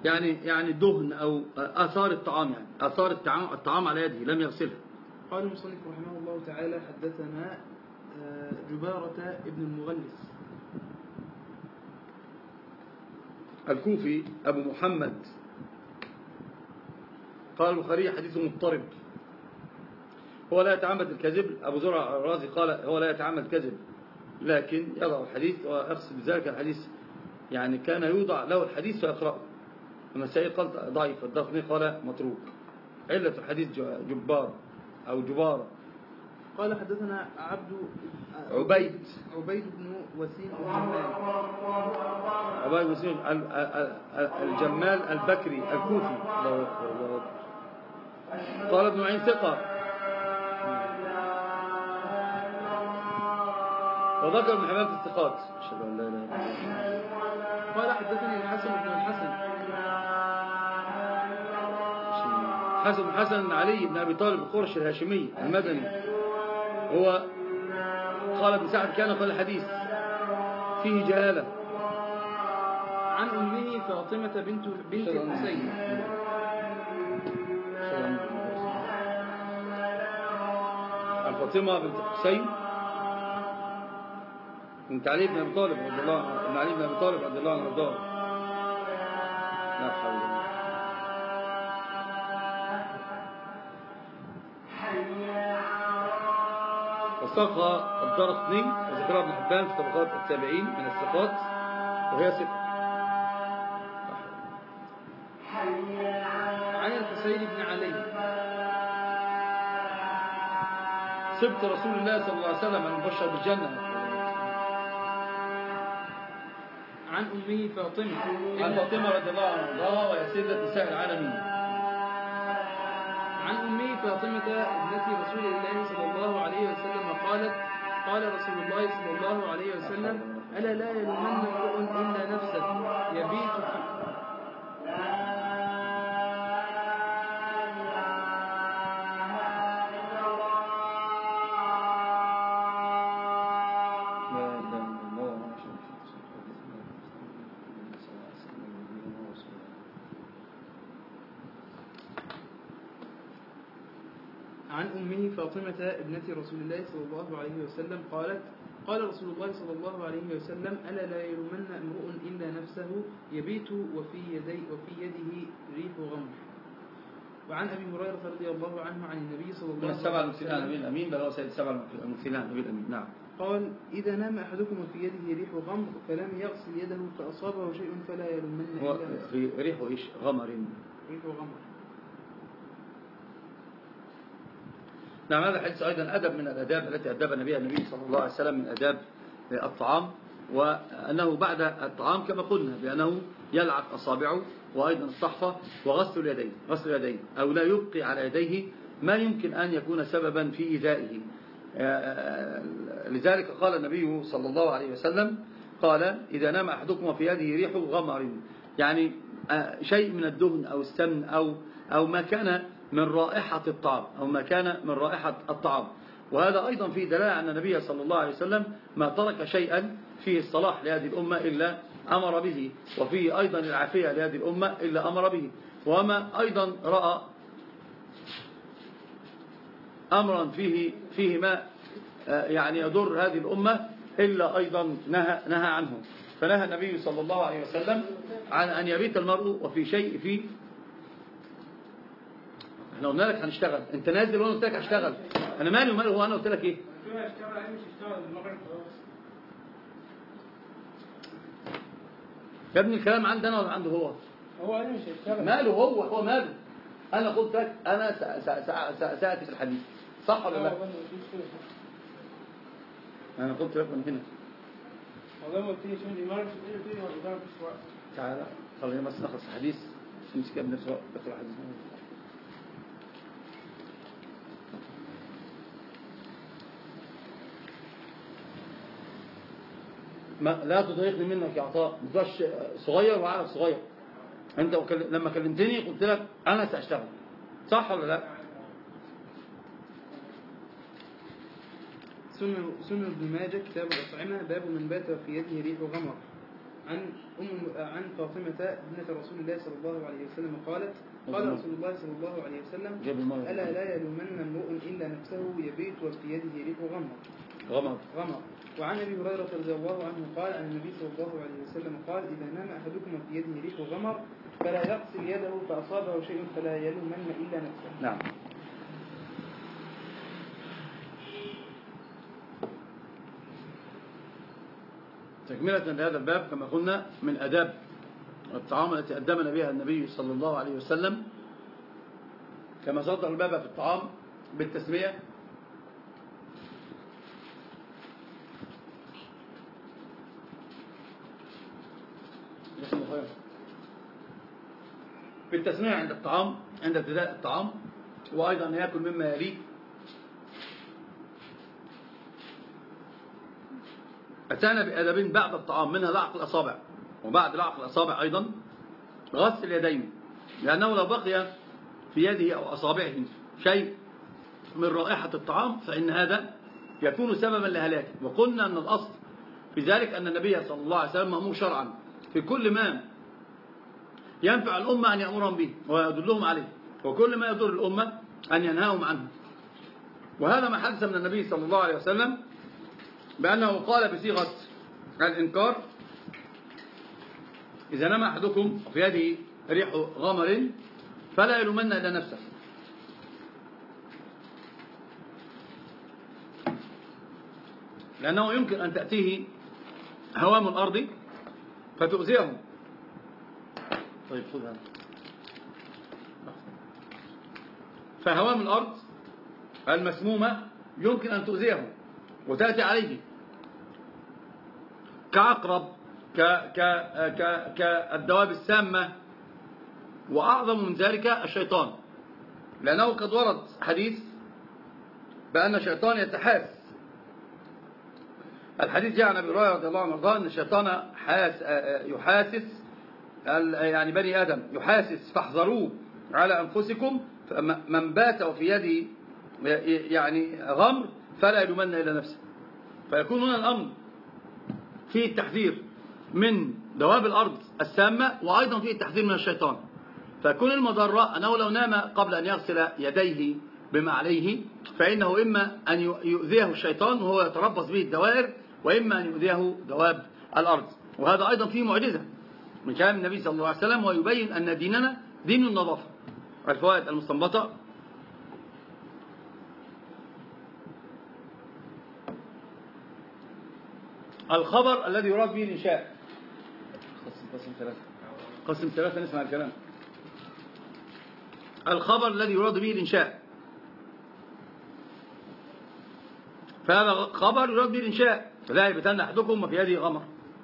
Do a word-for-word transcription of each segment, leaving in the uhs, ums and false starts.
يعني يعني دهن أو آثار الطعام، يعني آثار الطعام, الطعام على يده لم يغسلها. قال المصنف رحمه الله تعالى: حدثنا جبارة ابن المغلس الكوفي أبو محمد، قال البخاري حديث مضطرب، هو لا يتعمد الكذب. أبو زرع الرازي قال هو لا يتعمد الكذب لكن يضع الحديث، ويقصد بذلك الحديث يعني كان يوضع له الحديث فيقرأه. النسائي قال ضعيف، الدارقطني قال متروك. علة الحديث جبار أو جبارة. قال حدثنا عبد عبيد عبيد بن وسيم الجمال عبيد بن وسيم الجمال البكري الكوفي. الله أكبر الله أكبر. قال ابن معين ثقة، وذكر من حماية الثقات. أشهد أن لا إله إلا الله. قال حدثني الحسن بن الحسن حسن بن حسن علي بن أبي طالب القرشي الهاشمي المدني، هو قال ابن سعد كان قال الحديث فيه جهالة. عن أمه فاطمة بنت بنت الحسين عن فاطمة بنت الحسين بنت علي بن أبي طالب رضي الله عنه، ابن علي بن أبي طالب رضي الله عنه وارضاه. لا حول ولا قوة. وثقها الدارقطني وذكرها ابن حبان في طبقات التابعين من الثقات، وهي ثقة. عن الحسين بن علي سبت رسول الله صلى الله عليه وسلم المبشر بالجنة. عن أمه فاطمة عن فاطمة رضي الله عنها وهي سيدة نساء العالمين. عن أمه فاطمة ابنة رسول الله صلى الله عليه وسلم قالت: قال رسول الله صلى الله عليه وسلم: ألا لا يلومن امرؤ إلا نفسه يبيت في عن أمه فاطمة ابنة رسول الله صلى الله عليه وسلم قالت: قال رسول الله صلى الله عليه وسلم: ألا لا يلومن امرؤ إلا نفسه يبيت وفي يدي وفي يده ريح غمر. وعن أبي هريرة رضي الله عنه عن النبي صلى الله عليه وسلم السبع المثلين النبي الأمين، بل هو سيد السبع المثلين النبي الأمين. نعم. قال: إذا نام أحدكم في يده ريح غمر فلم يغسل يده فأصابه شيء فلا يلومن إلا نفسه. في ريح إيش؟ غمر. ريح غمر. نعم. هذا الحديث أيضا أدب من الأداب التي أدبنا بها النبي صلى الله عليه وسلم من أداب الطعام، وأنه بعد الطعام كما قلنا بأنه يلعق أصابعه، وأيضا الصحفة، وغسل اليدين غسل اليدين أو لا يبقي على يديه ما يمكن أن يكون سببا في إيذائه. لذلك قال النبي صلى الله عليه وسلم قال: إذا نام أحدكم في يده ريح غمر، يعني شيء من الدهن أو السمن أو أو ما كان من رائحة الطعام أو ما كان من رائحة الطعام. وهذا أيضا فيه دلالة أن النبي صلى الله عليه وسلم ما ترك شيئا فيه الصلاح لهذه الأمة إلا أمر به، وفيه أيضا العافية لهذه الأمة إلا أمر به، وما أيضا رأى أمرا فيه فيه ما يعني يضر هذه الأمة إلا أيضا نهى نهى عنه. فنهى النبي صلى الله عليه وسلم عن أن يبيت المرء وفي شيء فيه. احنا قلنا لك هنشتغل، انت نازل وانا قلت لك هشتغل، انا مالي وماله هو؟ انا قلت لك ايه؟ يا ابني الكلام عندنا ولا عنده هو؟ هو قال مش هيشتغل. ماله هو؟ هو ماله؟ انا قلت لك انا سأتي في الحديث، صح ولا لا؟ انا قلت لك من هنا والله ما قلت لي شو دي مره شو دي ولا ده مش وقت. تعالى خلينا بس نخلص الحديث نمسك ابن نفسه نقرا الحديث. ما لا تضايقني منك يا عطاء، ما تبقاش صغير وعارف صغير. انت وكل... لما كلمتني قلت لك انا ساشتغل، صح ولا لا؟ سنن سنن ابن ماجه كتاب الأطعمة باب من بات في يده ريح غمر. عن أم عن فاطمة ابنة رسول الله صلى الله عليه وسلم قالت قال رسول الله صلى الله عليه وسلم ألا لا يلومن امرؤ إلا نفسه يبيت وفي يده ريح غمر غمر غمر وعن أبي هريرة رضي الله عنه قال أن النبي صلى الله عليه وسلم قال إذا نام أحدكم وفي يده ريح غمر فلا يغسل يده فأصابه شيء فلا يلومن إلا نفسه. نعم. تكملة لهذا الباب كما قلنا من أداب الطعام التي قدمنا بها النبي صلى الله عليه وسلم، كما صدر الباب في الطعام بالتسمية بالتسمية عند الطعام عند ابتداء الطعام، وأيضا يأكل مما يليه. أتانا بأدب بعد الطعام، منها لعق الأصابع، وبعد لعق الأصابع أيضا غسل اليدين، لأنه لو بقي في يده أو أصابعه شيء من رائحة الطعام فإن هذا يكون سببا لهلاكه. وقلنا أن الأصل في ذلك أن النبي صلى الله عليه وسلم مأمور شرعا في كل ما ينفع الأمة أن يأمرهم به ويدلهم عليه، وكل ما يضر الأمة أن ينهاهم عنه. وهذا ما حدث من النبي صلى الله عليه وسلم بأنه قال بصيغة الإنكار: إذا نام أحدكم وفي يده ريح غمر فلا يلومن إلا نفسه. لأنه يمكن أن تأتيه هوام الأرض فتؤذيهم. طيب خذ هذا. فهوام الأرض المسمومة يمكن أن تؤذيهم وتأتي عليه كعقرب كالدواب السامة، وأعظم من ذلك الشيطان، لأنه قد ورد حديث بأن الشيطان يتحاس. الحديث جاء عن أبي هريرة رضي الله عنه وارضاه أن الشيطان يحاسس يعني بني آدم يحاسس فاحذروه على أنفسكم، من بات وفي يده يعني غمر فلا يلومن إلا نفسه. فيكون هنا الأمر فيه التحذير من دواب الأرض السامة، وأيضا فيه التحذير من الشيطان. فيكون المضرة أنه لو نام قبل أن يغسل يديه بما عليه فإنه إما أن يؤذيه الشيطان وهو يتربص به الدوائر، وإما أن يؤذيه دواب الأرض. وهذا أيضا فيه معجزة من كلام النبي صلى الله عليه وسلم، ويبين أن ديننا دين النظافة. الفوائد المستنبطة: الخبر الذي يراد به الإنشاء. قسم ثلاثة قسم ثلاثة نسمع الكلام. الخبر الذي يراد به الإنشاء، فهذا خبر يراد به الإنشاء: فلا يبتن أحدكم وفي يده غمر.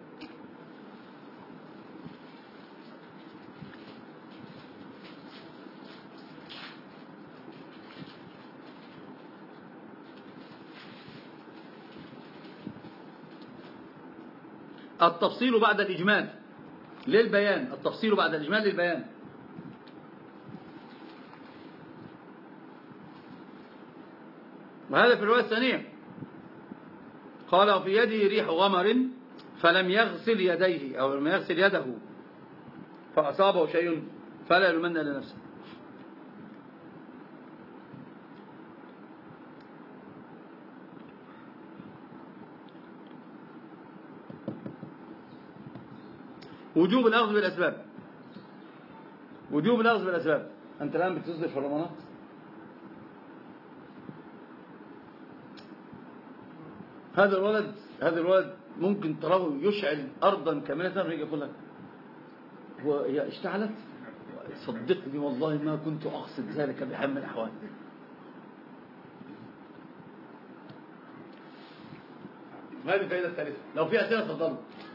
التفصيل بعد الإجمال للبيان، التفصيل بعد الإجمال للبيان. وهذا في الرواية الثانية قال: وفي يده ريح غمر فلم يغسل يديه أو لم يغسل يده فأصابه شيء فلا يلومن إلا نفسه. وجوب الأخذ بالأسباب، وجوب الأخذ بالأسباب. أنت الآن بتصدر في الرمانات، هذا الولد هذا الولد ممكن تراه يشعل أرضا كاملة ويجي يقول لك هو هي اشتعلت. صدقني والله ما كنت أقصد ذلك بحال من الأحوال. هذه الفائدة الثالثة. لو في أسئلة تفضلوا.